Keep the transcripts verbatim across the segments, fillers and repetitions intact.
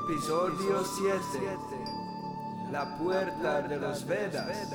Episodio siete. La puerta de los Vedas.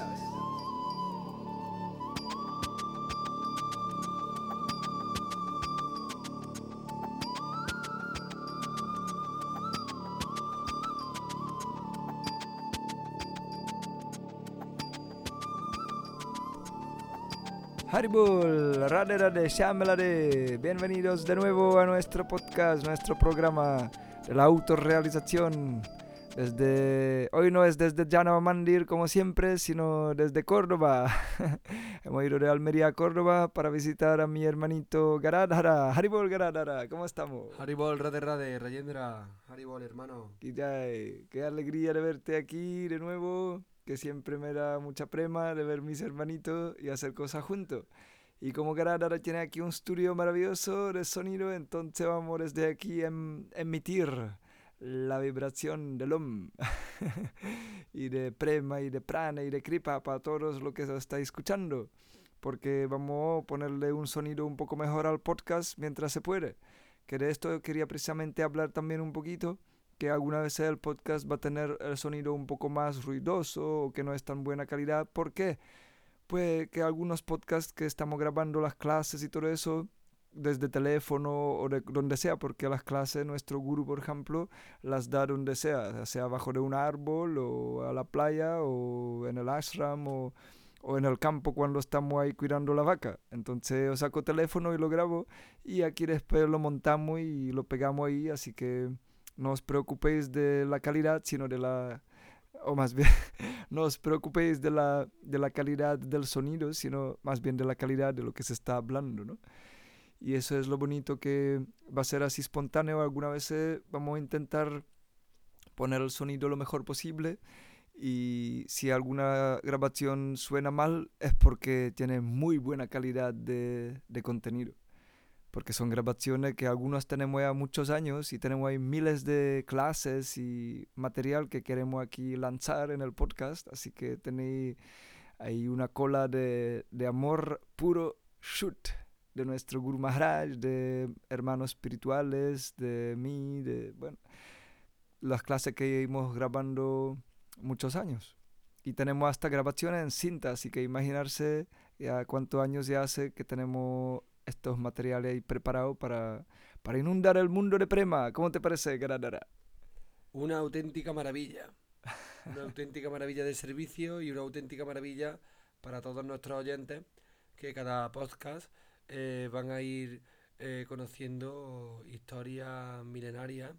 Haribol, Rade Rade, Shamelade. Bienvenidos de nuevo a nuestro podcast, nuestro programa de la autorrealización. Desde hoy no es desde Janava Mandir como siempre, sino desde Córdoba. Hemos ido de Almería a Córdoba para visitar a mi hermanito Garadhara. Haribol Garadhara, ¿cómo estamos? Haribol, Rade Rade, Rayendra, Haribol, hermano. Kijay, qué alegría de verte aquí de nuevo, que siempre me da mucha prema de ver mis hermanitos y hacer cosas juntos. Y como Garadhara tiene aquí un estudio maravilloso de sonido, entonces vamos desde aquí a em- emitir la vibración del Om y de prema y de prana y de kripa para todos los que se estáis escuchando, porque vamos a ponerle un sonido un poco mejor al podcast mientras se puede. Que de esto quería precisamente hablar también un poquito, que alguna vez el podcast va a tener el sonido un poco más ruidoso o que no es tan buena calidad. ¿Por qué? Pues que algunos podcasts que estamos grabando las clases y todo eso desde teléfono o de donde sea, porque las clases nuestro gurú, por ejemplo, las da donde sea, sea abajo de un árbol o a la playa o en el ashram o, o en el campo cuando estamos ahí cuidando la vaca. Entonces yo saco teléfono y lo grabo y aquí después lo montamos y lo pegamos ahí, así que no os preocupéis de la calidad, sino de la... o más bien, no os preocupéis de la, de la calidad del sonido, sino más bien de la calidad de lo que se está hablando, ¿no? Y eso es lo bonito, que va a ser así espontáneo. Algunas veces vamos a intentar poner el sonido lo mejor posible. Y si alguna grabación suena mal, es porque tiene muy buena calidad de, de contenido. Porque son grabaciones que algunos tenemos ya muchos años y tenemos ahí miles de clases y material que queremos aquí lanzar en el podcast. Así que tenéis ahí una cola de, de amor puro shoot de nuestro Guru Maharaj, de hermanos espirituales, de mí, de, bueno, las clases que íbamos grabando muchos años. Y tenemos hasta grabaciones en cinta, así que imaginarse ya cuántos años ya hace que tenemos estos materiales ahí preparados para, para inundar el mundo de Prema. ¿Cómo te parece, Garadara? Una auténtica maravilla. Una auténtica maravilla de servicio y una auténtica maravilla para todos nuestros oyentes, que cada podcast eh, van a ir eh, conociendo historias milenarias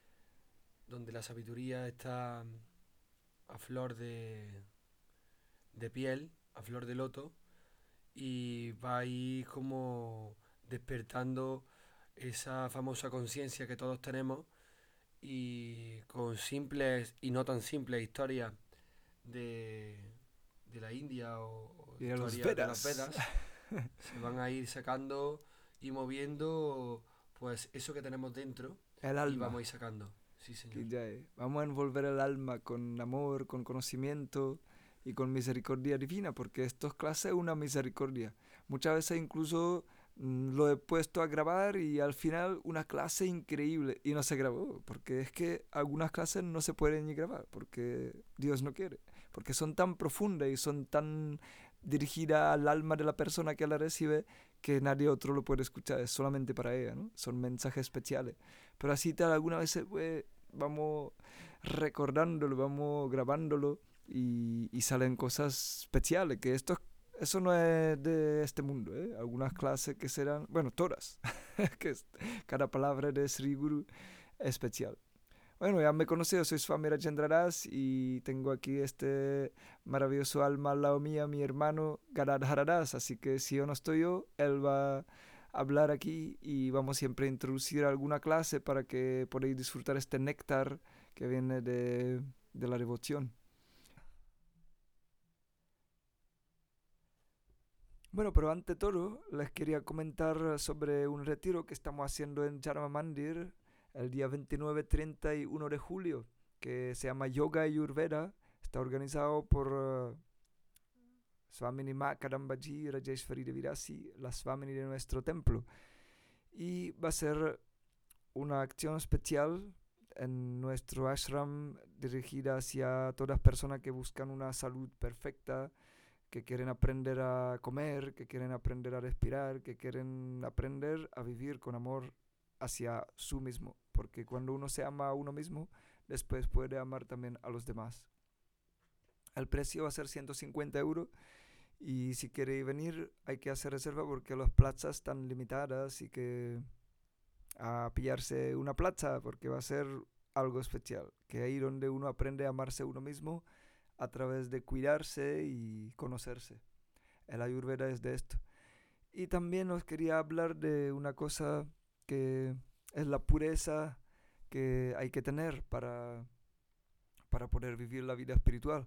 donde la sabiduría está a flor de, de piel, a flor de loto, y va a ir como despertando esa famosa conciencia que todos tenemos, y con simples y no tan simples historias de, de la India o, o Y de los historias de las Vedas. Vedas, se van a ir sacando y moviendo pues eso que tenemos dentro, El y alma. vamos a ir sacando. Sí, señor. Que ya es. Vamos a envolver el alma con amor, con conocimiento y con misericordia divina, porque esto es clase de una misericordia. Muchas veces incluso mm, lo he puesto a grabar y al final una clase increíble y no se grabó, porque es que algunas clases no se pueden ni grabar, porque Dios no quiere, porque son tan profundas y son tan dirigidas al alma de la persona que la recibe, que nadie otro lo puede escuchar, es solamente para ella, ¿no? Son mensajes especiales. Pero así tal, algunas veces pues, vamos recordándolo, vamos grabándolo y, y salen cosas especiales, que esto eso no es de este mundo, ¿eh? Algunas clases que serán, bueno, todas, que es, cada palabra de Sri Guru es especial. Bueno, ya me conocéis, soy Swami Rajendra Das y tengo aquí este maravilloso alma al lado mía, mi hermano Garadhara Das, así que si yo no estoy yo, él va a hablar aquí y vamos siempre a introducir alguna clase para que podáis disfrutar este néctar que viene de, de la devoción. Bueno, pero ante todo les quería comentar sobre un retiro que estamos haciendo en Jarma Mandir el día veintinueve, treinta y uno de julio, que se llama Yoga Ayurveda. Está organizado por uh, Swamini Ma Kadambaji Rajeshwari de Virasi, la Swamini de nuestro templo. Y va a ser una acción especial en nuestro ashram dirigida hacia todas personas que buscan una salud perfecta, que quieren aprender a comer, que quieren aprender a respirar, que quieren aprender a vivir con amor hacia su mismo. Porque cuando uno se ama a uno mismo, después puede amar también a los demás. El precio va a ser ciento cincuenta euros y si quiere venir hay que hacer reserva porque las plazas están limitadas y que a pillarse una plaza porque va a ser algo especial. Que ahí donde uno aprende a amarse a uno mismo a través de cuidarse y conocerse. El Ayurveda es de esto. Y también os quería hablar de una cosa que es la pureza que hay que tener para, para poder vivir la vida espiritual.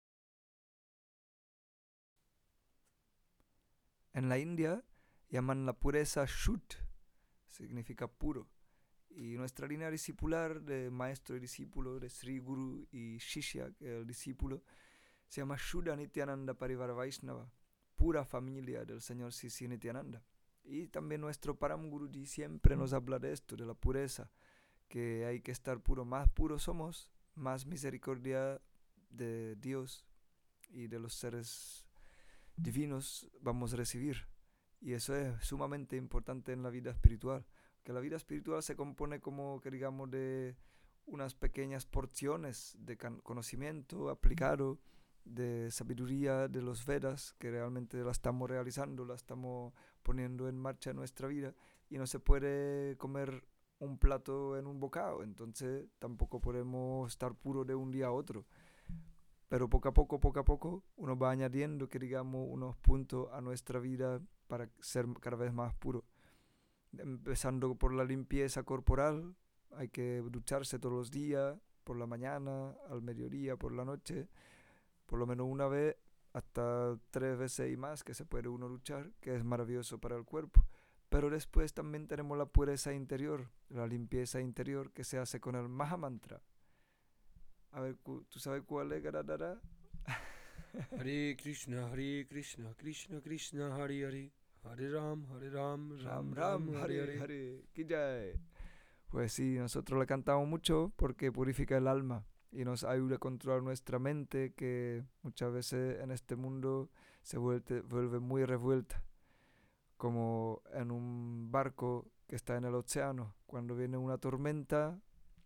En la India llaman la pureza Shut, significa puro. Y nuestra línea discipular de maestro y discípulo, de Sri Guru y Shishya, que es el discípulo, se llama Shuddha Nityananda Parivara Vaishnava, pura familia del señor Sisi Nityananda. Y también nuestro Param Guruji siempre nos habla de esto, de la pureza, que hay que estar puro. Más puros somos, más misericordia de Dios y de los seres divinos vamos a recibir. Y eso es sumamente importante en la vida espiritual. Que la vida espiritual se compone como que digamos de unas pequeñas porciones de conocimiento aplicado, de sabiduría de los Vedas, que realmente la estamos realizando, la estamos poniendo en marcha en nuestra vida, y no se puede comer un plato en un bocado, entonces tampoco podemos estar puro de un día a otro. Pero poco a poco, poco a poco, uno va añadiendo, que digamos, unos puntos a nuestra vida para ser cada vez más puro. Empezando por la limpieza corporal, hay que ducharse todos los días, por la mañana, al mediodía, por la noche, por lo menos una vez, hasta tres veces y más que se puede uno duchar, que es maravilloso para el cuerpo. Pero después también tenemos la pureza interior, la limpieza interior que se hace con el Mahamantra. A ver, ¿tú sabes cuál es, Garadara? Hare Krishna, Hare Krishna, Krishna Krishna, Hare Hare, Hare Ram, Hare Ram, Ram Ram, Hare Hare. Hare, Hare. Pues sí, nosotros le cantamos mucho porque purifica el alma y nos ayuda a controlar nuestra mente, que muchas veces en este mundo se vuelve, vuelve muy revuelta, como en un barco que está en el océano. Cuando viene una tormenta,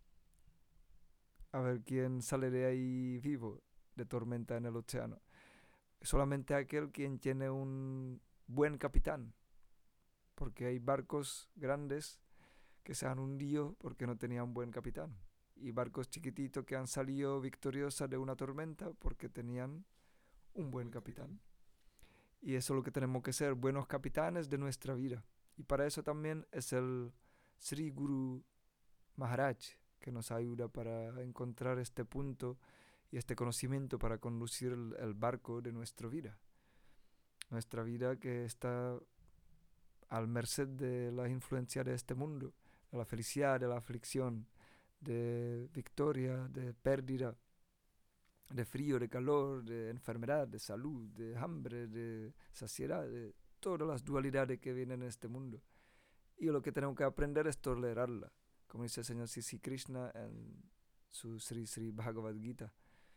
a ver quién sale de ahí vivo, de tormenta en el océano. Solamente aquel quien tiene un buen capitán, porque hay barcos grandes que se han hundido porque no tenían un buen capitán, y barcos chiquititos que han salido victoriosos de una tormenta porque tenían un buen capitán. Y eso es lo que tenemos que ser, buenos capitanes de nuestra vida. Y para eso también es el Sri Guru Maharaj, que nos ayuda para encontrar este punto y este conocimiento para conducir el, el barco de nuestra vida. Nuestra vida que está al merced de la influencia de este mundo, de la felicidad, de la aflicción, de victoria, de pérdida, de frío, de calor, de enfermedad, de salud, de hambre, de saciedad, de todas las dualidades que vienen en este mundo. Y lo que tenemos que aprender es tolerarla, como dice el señor Sisi Krishna en su Sri Sri Bhagavad Gita.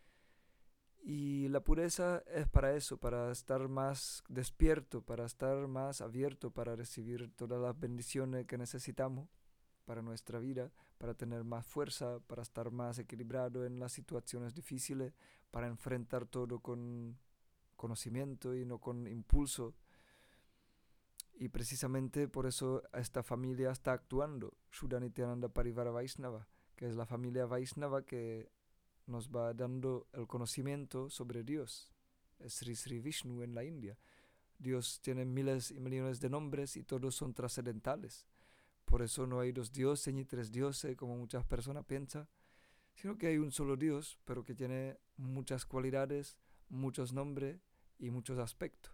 Y la pureza es para eso, para estar más despierto, para estar más abierto, para recibir todas las bendiciones que necesitamos para nuestra vida, para tener más fuerza, para estar más equilibrado en las situaciones difíciles, para enfrentar todo con conocimiento y no con impulso. Y precisamente por eso esta familia está actuando, Shuddha Nityananda Parivara Vaishnava, que es la familia Vaishnava que nos va dando el conocimiento sobre Dios. Es Sri Sri Vishnu en la India. Dios tiene miles y millones de nombres y todos son trascendentales. Por eso no hay dos dioses ni tres dioses, como muchas personas piensan, sino que hay un solo Dios, pero que tiene muchas cualidades, muchos nombres y muchos aspectos.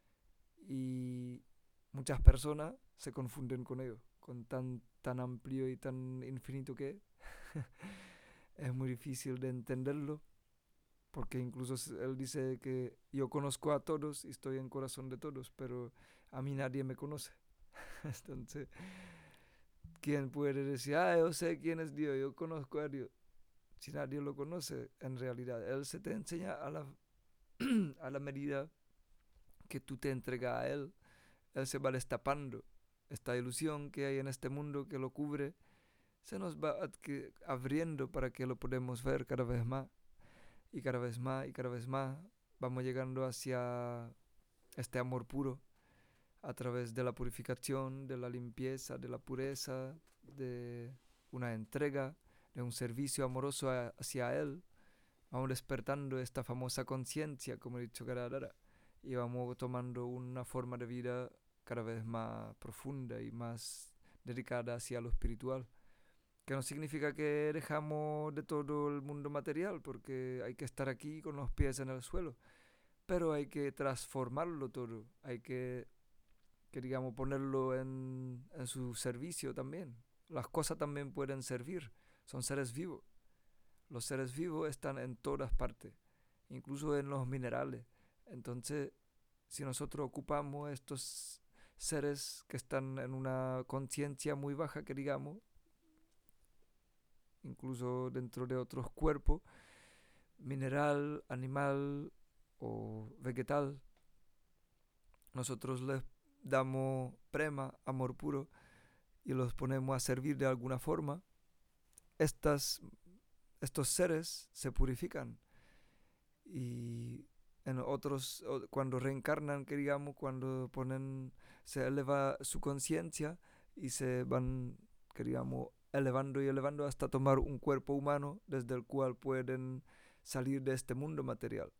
Y muchas personas se confunden con ello, con tan, tan amplio y tan infinito que es. Es muy difícil de entenderlo, porque incluso él dice que yo conozco a todos y estoy en el corazón de todos, pero a mí nadie me conoce. Entonces, ¿Quién puede decir, ah, yo sé quién es Dios, yo conozco a Dios? Si nadie lo conoce, en realidad, Él se te enseña a la, a la medida que tú te entregas a Él. Él se va destapando. Esta ilusión que hay en este mundo que lo cubre, se nos va adqui- abriendo para que lo podamos ver cada vez más. Y cada vez más y cada vez más vamos llegando hacia este amor puro a través de la purificación, de la limpieza, de la pureza, de una entrega, de un servicio amoroso a- hacia Él. Vamos despertando esta famosa conciencia, como he dicho Garadara, y vamos tomando una forma de vida cada vez más profunda y más dedicada hacia lo espiritual. Que no significa que dejamos de todo el mundo material, porque hay que estar aquí con los pies en el suelo, pero hay que transformarlo todo, hay que, que digamos, ponerlo en, en su servicio también. Las cosas también pueden servir, son seres vivos. Los seres vivos están en todas partes, incluso en los minerales. Entonces, si nosotros ocupamos estos seres que están en una conciencia muy baja, que digamos, incluso dentro de otros cuerpos, mineral, animal o vegetal, nosotros les damos prema, amor puro, y los ponemos a servir de alguna forma, estas, estos seres se purifican y en otros, cuando reencarnan, que digamos, cuando ponen, se eleva su conciencia y se van, que digamos, elevando y elevando hasta tomar un cuerpo humano desde el cual pueden salir de este mundo material.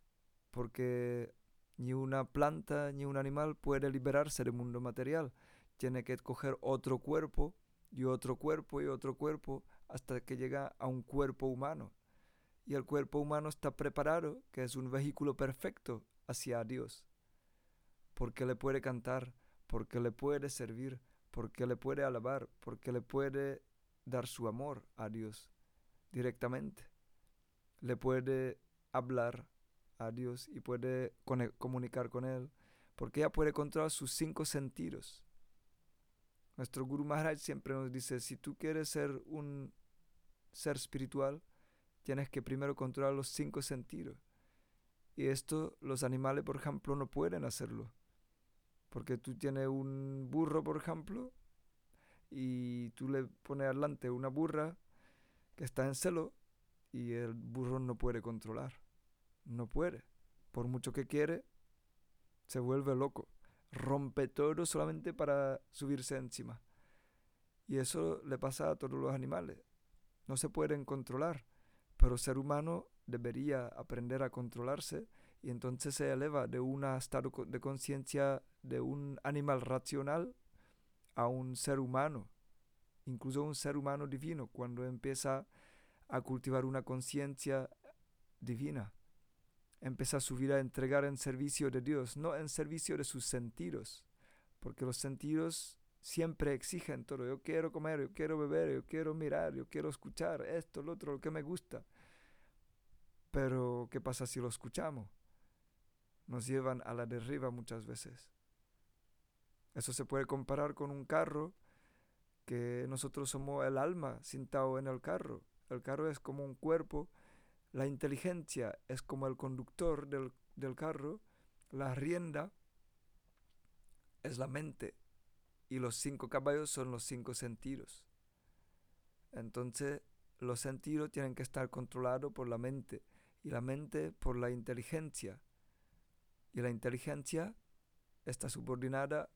Porque ni una planta ni un animal puede liberarse del mundo material. Tiene que coger otro cuerpo y otro cuerpo y otro cuerpo hasta que llega a un cuerpo humano. Y el cuerpo humano está preparado, que es un vehículo perfecto hacia Dios. Porque le puede cantar, porque le puede servir, porque le puede alabar, porque le puede dar su amor a Dios directamente. Le puede hablar a Dios y puede comunicar con Él, porque ella puede controlar sus cinco sentidos. Nuestro Guru Maharaj siempre nos dice, si tú quieres ser un ser espiritual, tienes que primero controlar los cinco sentidos. Y esto los animales, por ejemplo, no pueden hacerlo. Porque tú tienes un burro, por ejemplo, y tú le pones adelante una burra que está en celo y el burro no puede controlar. No puede. Por mucho que quiere, se vuelve loco. Rompe todo solamente para subirse encima. Y eso le pasa a todos los animales. No se pueden controlar. Pero el ser humano debería aprender a controlarse y entonces se eleva de un estado de conciencia de un animal racional a un ser humano, incluso un ser humano divino, cuando empieza a cultivar una conciencia divina. Empieza su vida a entregar en servicio de Dios, no en servicio de sus sentidos, porque los sentidos siempre exigen todo. Yo quiero comer, yo quiero beber, yo quiero mirar, yo quiero escuchar esto, lo otro, lo que me gusta. Pero, ¿qué pasa si lo escuchamos? Nos llevan a la deriva muchas veces. Eso se puede comparar con un carro, que nosotros somos el alma sentado en el carro. El carro es como un cuerpo, la inteligencia es como el conductor del, del carro, la rienda es la mente y los cinco caballos son los cinco sentidos. Entonces, los sentidos tienen que estar controlados por la mente y la mente por la inteligencia. Y la inteligencia está subordinada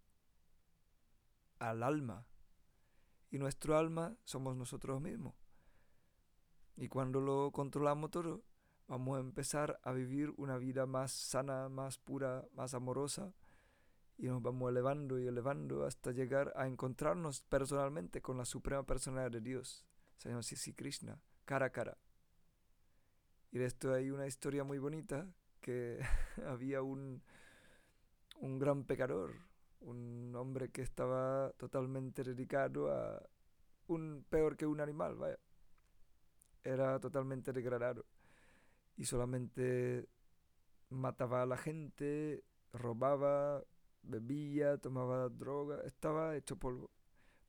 al alma. Y nuestro alma somos nosotros mismos. Y cuando lo controlamos todo, vamos a empezar a vivir una vida más sana, más pura, más amorosa. Y nos vamos elevando y elevando hasta llegar a encontrarnos personalmente con la suprema personalidad de Dios, Señor Sri Krishna, cara a cara. Y de esto hay una historia muy bonita, que había un, un gran pecador, un hombre que estaba totalmente dedicado a un peor que un animal, vaya. Era totalmente degradado y solamente mataba a la gente, robaba, bebía, tomaba droga, estaba hecho polvo.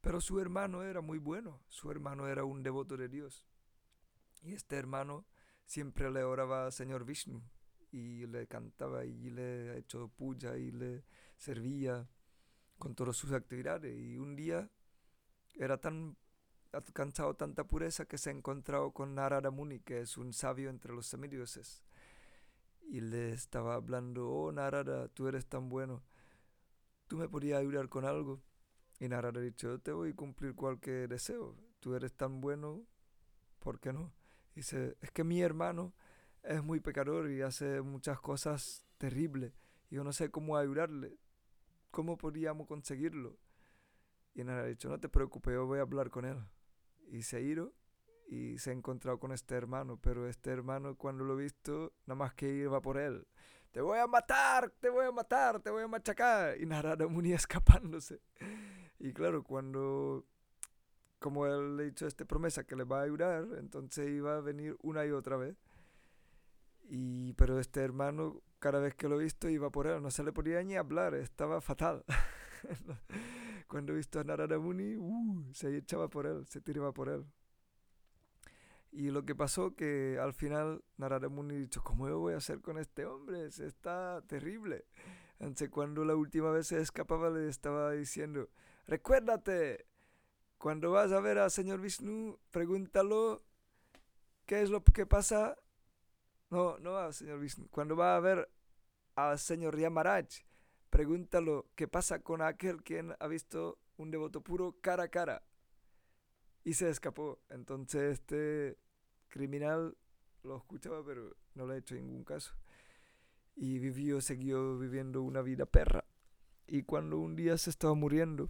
Pero su hermano era muy bueno, su hermano era un devoto de Dios. Y este hermano siempre le oraba al Señor Vishnu y le cantaba y le ha hecho puja y le servía con todas sus actividades. Y un día era tan ha alcanzado tanta pureza que se ha encontrado con Narada Muni, que es un sabio entre los semidioses. Y le estaba hablando, oh Narada, tú eres tan bueno, tú me podrías ayudar con algo. Y Narada ha dicho, yo te voy a cumplir cualquier deseo, tú eres tan bueno, ¿por qué no? Dice, es que mi hermano es muy pecador y hace muchas cosas terribles. Y yo no sé cómo ayudarle, cómo podríamos conseguirlo. Y Narada ha dicho, no te preocupes, yo voy a hablar con él. Y se ha ido y se ha encontrado con este hermano, pero este hermano cuando lo ha visto, nada más que iba por él. Te voy a matar, te voy a matar, te voy a machacar. Y Narada Muni escapándose. Y claro, cuando, como él le ha dicho esta promesa que le va a ayudar, entonces iba a venir una y otra vez. Y, pero este hermano, cada vez que lo he visto, iba por él. No se le podía ni hablar, estaba fatal. Cuando he visto a Narada Muni, uh, se echaba por él, se tiraba por él. Y lo que pasó que al final Narada Muni ha dicho, ¿cómo yo voy a hacer con este hombre? Se está terrible. Entonces cuando la última vez se escapaba le estaba diciendo, recuérdate, cuando vas a ver al señor Vishnu, pregúntalo qué es lo que pasa. No, no al señor Vishnu. Cuando va a ver al señor Yamaraj, pregúntalo qué pasa con aquel quien ha visto un devoto puro cara a cara. Y se escapó. Entonces este criminal lo escuchaba, pero no le ha hecho ningún caso. Y vivió, siguió viviendo una vida perra. Y cuando un día se estaba muriendo,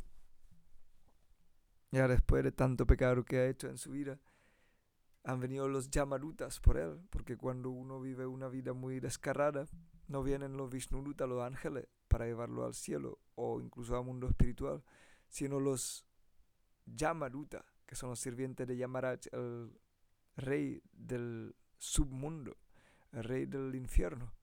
ya después de tanto pecado que ha hecho en su vida, han venido los Yamarutas por él, porque cuando uno vive una vida muy descarada, no vienen los Vishnurutas, los ángeles, para llevarlo al cielo o incluso al mundo espiritual, sino los Yamarutas, que son los sirvientes de Yamaraj, el rey del submundo, el rey del infierno.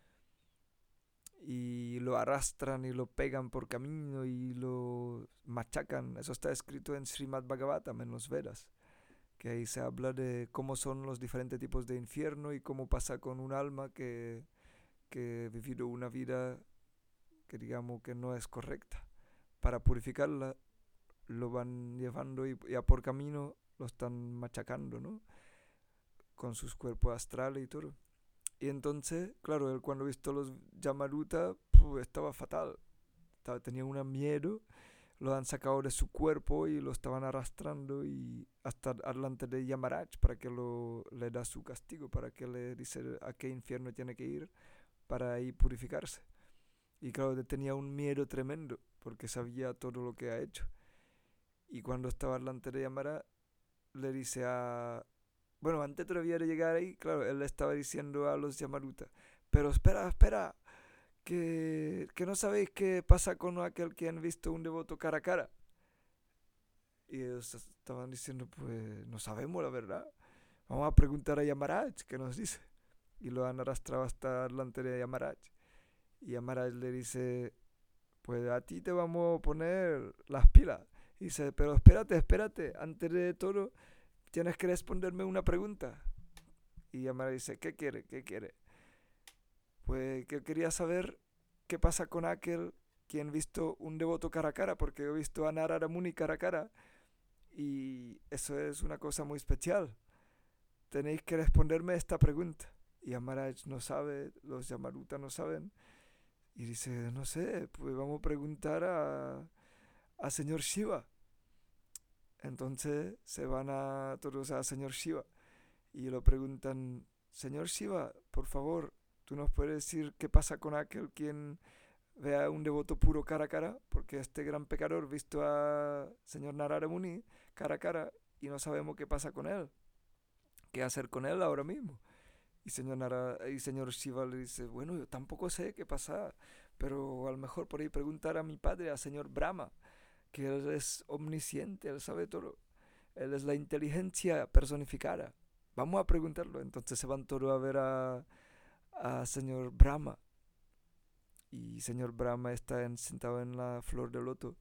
Y lo arrastran y lo pegan por camino y lo machacan. Eso está escrito en Srimad Bhagavatam, en los Vedas, que ahí se habla de cómo son los diferentes tipos de infierno y cómo pasa con un alma que, que ha vivido una vida que digamos que no es correcta. Para purificarla lo van llevando y ya por camino lo están machacando, ¿no? Con sus cuerpos astrales y todo. Y entonces, claro, él cuando ha visto los Yamaruta, puf, estaba fatal. Estaba, tenía un miedo, lo han sacado de su cuerpo y lo estaban arrastrando y hasta delante de Yamaraj para que lo, le da su castigo, para que le dice a qué infierno tiene que ir para ahí purificarse. Y claro, tenía un miedo tremendo porque sabía todo lo que ha hecho. Y cuando estaba delante de Yamaraj, le dice a... Bueno, antes todavía de llegar ahí, claro, él le estaba diciendo a los Yamaruta, pero espera, espera, que, que no sabéis qué pasa con aquel que han visto un devoto cara a cara. Y ellos estaban diciendo, pues no sabemos la verdad. Vamos a preguntar a Yamaraj, ¿qué nos dice? Y lo han arrastrado hasta delante de Yamaraj. Y Yamaraj le dice, pues a ti te vamos a poner las pilas. Y dice, pero espérate, espérate, antes de todo tienes que responderme una pregunta. Y Yamaraj dice, ¿qué quiere? ¿Qué quiere? Pues que quería saber qué pasa con aquel quien ha visto un devoto cara a cara, porque he visto a Narada Muni cara a cara y eso es una cosa muy especial. Tenéis que responderme esta pregunta. Y Yamaraj no sabe, los Yamaruta no saben. Y dice, no sé, pues vamos a preguntar a, a señor Shiva. Entonces se van a todos a señor Shiva y lo preguntan, señor Shiva, por favor, ¿tú nos puedes decir qué pasa con aquel quien vea un devoto puro cara a cara? Porque este gran pecador visto a señor Narada Muni cara a cara y no sabemos qué pasa con él. ¿Qué hacer con él ahora mismo? Y señor, Nara, y señor Shiva le dice, bueno, yo tampoco sé qué pasa, pero a lo mejor por ahí preguntar a mi padre, a señor Brahma, que él es omnisciente, él sabe todo. Él es la inteligencia personificada. Vamos a preguntarlo. Entonces se van todos a ver a, a señor Brahma. Y señor Brahma está en, sentado en la flor de loto,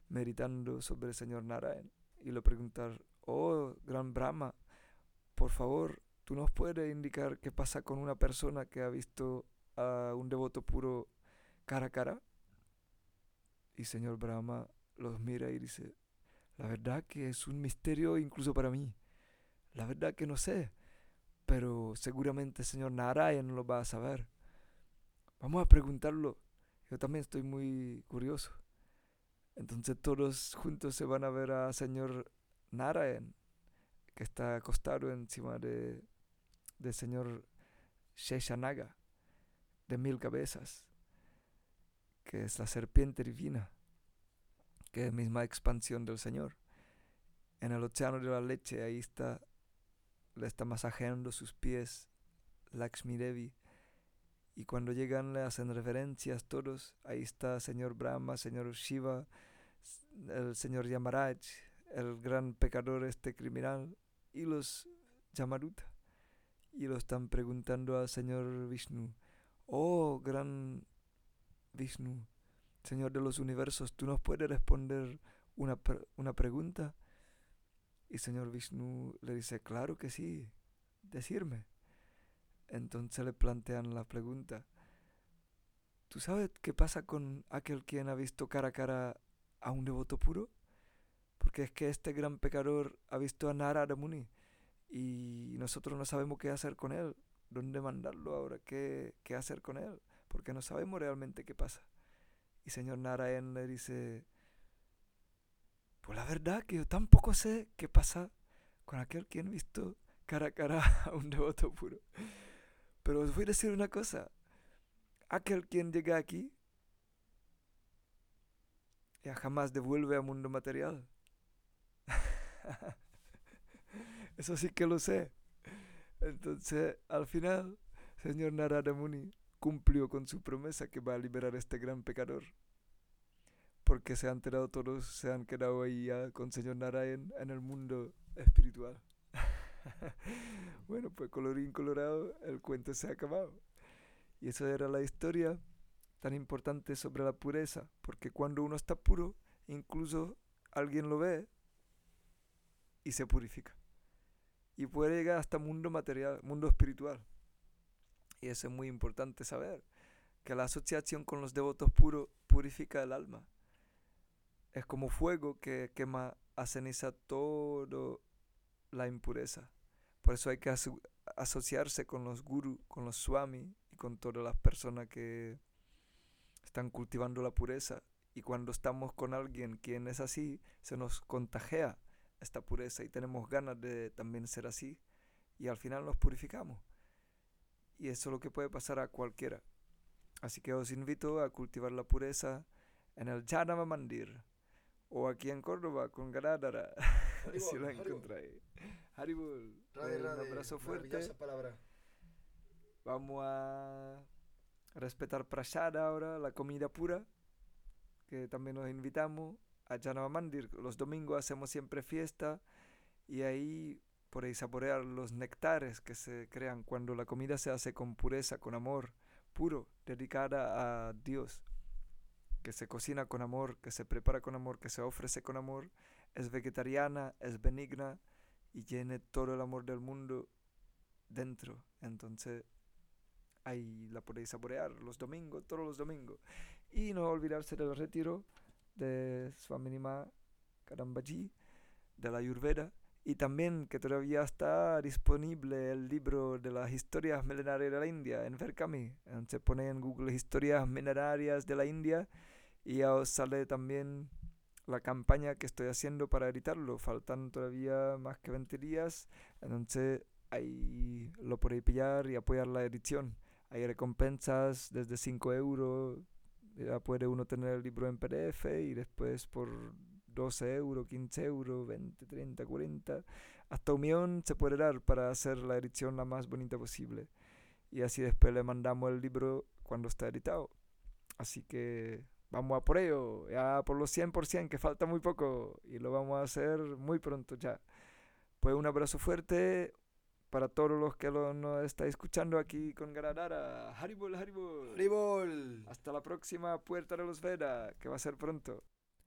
meditando sobre el señor Narayan y le preguntar, oh, gran Brahma, por favor, ¿tú nos puedes indicar qué pasa con una persona que ha visto a un devoto puro cara a cara? Y señor Brahma los mira y dice, la verdad que es un misterio incluso para mí. La verdad que no sé, pero seguramente el señor Narayan lo va a saber. Vamos a preguntarlo. Yo también estoy muy curioso. Entonces todos juntos se van a ver a señor Narayan, que está acostado encima de, del señor Sheshanaga, de mil cabezas, que es la serpiente divina, que es misma expansión del señor. En el océano de la leche, ahí está, le está masajeando sus pies Lakshmi Devi. Y cuando llegan le hacen reverencias todos. Ahí está señor Brahma, señor Shiva, el señor Yamaraj, el gran pecador este criminal, y los Yamaruta. Y lo están preguntando al señor Vishnu. Oh, gran Vishnu, señor de los universos, ¿tú nos puedes responder una, pre- una pregunta? Y señor Vishnu le dice, claro que sí, decirme. Entonces le plantean la pregunta. ¿Tú sabes qué pasa con aquel quien ha visto cara a cara a un devoto puro? Porque es que este gran pecador ha visto a Narada Muni y nosotros no sabemos qué hacer con él. ¿Dónde mandarlo ahora? ¿Qué, qué hacer con él? Porque no sabemos realmente qué pasa. Y señor Narayan le dice, pues la verdad que yo tampoco sé qué pasa con aquel quien ha visto cara a cara a un devoto puro. Pero os voy a decir una cosa. Aquel quien llega aquí ya jamás devuelve al mundo material. Eso sí que lo sé. Entonces, al final, señor Narada Muni cumplió con su promesa que va a liberar a este gran pecador. Porque se han enterado todos, se han quedado ahí ya con señor Narayan en el mundo espiritual. Bueno, pues colorín colorado, el cuento se ha acabado. Y esa era la historia tan importante sobre la pureza. Porque cuando uno está puro, incluso alguien lo ve y se purifica. Y puede llegar hasta mundo material, mundo espiritual. Y eso es muy importante saber, que la asociación con los devotos puros purifica el alma. Es como fuego que quema a ceniza toda la impureza. Por eso hay que aso- asociarse con los gurus, con los swami y con todas las personas que están cultivando la pureza. Y cuando estamos con alguien quien es así, se nos contagia esta pureza y tenemos ganas de también ser así. Y al final nos purificamos. Y eso es lo que puede pasar a cualquiera. Así que os invito a cultivar la pureza en el Janama Mandir o aquí en Córdoba con Gadadara, si Haribol, lo Haribol. encontráis. Haribol, Rade, pues un rade. abrazo Maravillosa fuerte. palabra. Vamos a respetar Prashada ahora, la comida pura, que también nos invitamos a Janama Mandir. Los domingos hacemos siempre fiesta y ahí podéis saborear los néctares que se crean cuando la comida se hace con pureza, con amor puro, dedicada a Dios, que se cocina con amor, que se prepara con amor, que se ofrece con amor, es vegetariana, es benigna y tiene todo el amor del mundo dentro. Entonces ahí la podéis saborear los domingos, todos los domingos. Y no olvidarse del retiro de Swami Nima Kadambaji, de la Ayurveda. Y también que todavía está disponible el libro de las historias milenarias de la India en Verkami. Se pone en Google historias milenarias de la India y ya os sale también la campaña que estoy haciendo para editarlo. Faltan todavía más que veinte días. Entonces ahí lo podéis pillar y apoyar la edición. Hay recompensas desde cinco euros. Ya puede uno tener el libro en P D F y después por doce euros, quince euros, veinte, treinta, cuarenta, hasta un millón se puede dar para hacer la edición la más bonita posible. Y así después le mandamos el libro cuando está editado. Así que vamos a por ello, ya por los cien por ciento, que falta muy poco y lo vamos a hacer muy pronto ya. Pues un abrazo fuerte para todos los que lo, nos estáis escuchando aquí con Garadara. Haribol, Haribol. Haribol. Hasta la próxima Puerta de los Veda, que va a ser pronto.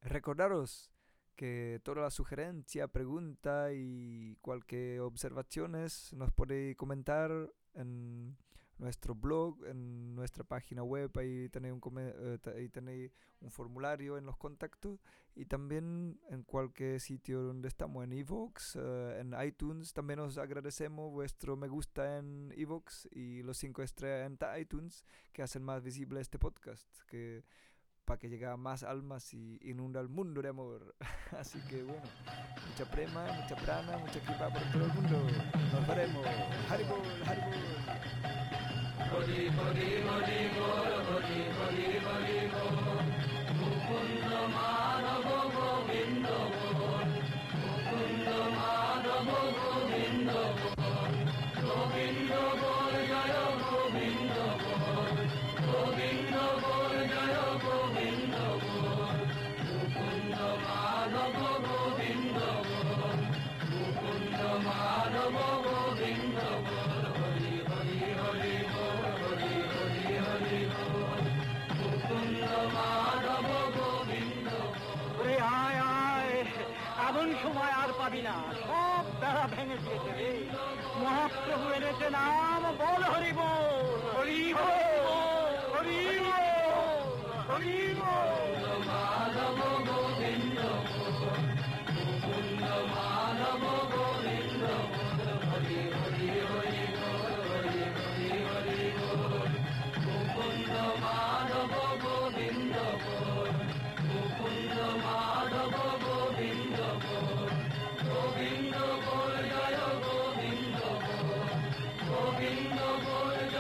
Recordaros que toda la sugerencia, pregunta y cualquier observaciones nos podéis comentar en nuestro blog, en nuestra página web. Ahí tenéis un, eh, ahí tenéis un formulario en los contactos, y también en cualquier sitio donde estamos, en iVoox, uh, en iTunes. También os agradecemos vuestro me gusta en iVoox y los cinco estrellas en iTunes, que hacen más visible este podcast, que para que llegue a más almas y inunda el mundo de amor. Así que bueno, mucha prema, mucha prana, mucha clipa por todo el mundo. Nos veremos. Haribol, Haribol. Hori, hori, hori, bol, hori, hori, hori, bol. Mukunda Madhava Govinda bol. Mukunda Madhava Govinda bol. Govinda bol, jaya Govinda bol. Govinda bol, jaya Govinda bol. Mukunda Madhava Govinda bol. Mukunda Madhava Govinda bol. Hari Hari Hari bol, Hari Hari Hari bol. Mukunda Madhava Govinda bol. Ore aয় আয়, এমন সময় আর পাবি না, সব বেড়া ভেঙে দিয়েছে রে। মহাপ্রভু এনেছে নাম, বল হরি বল, হরি বল, হরি বল, হরি বল।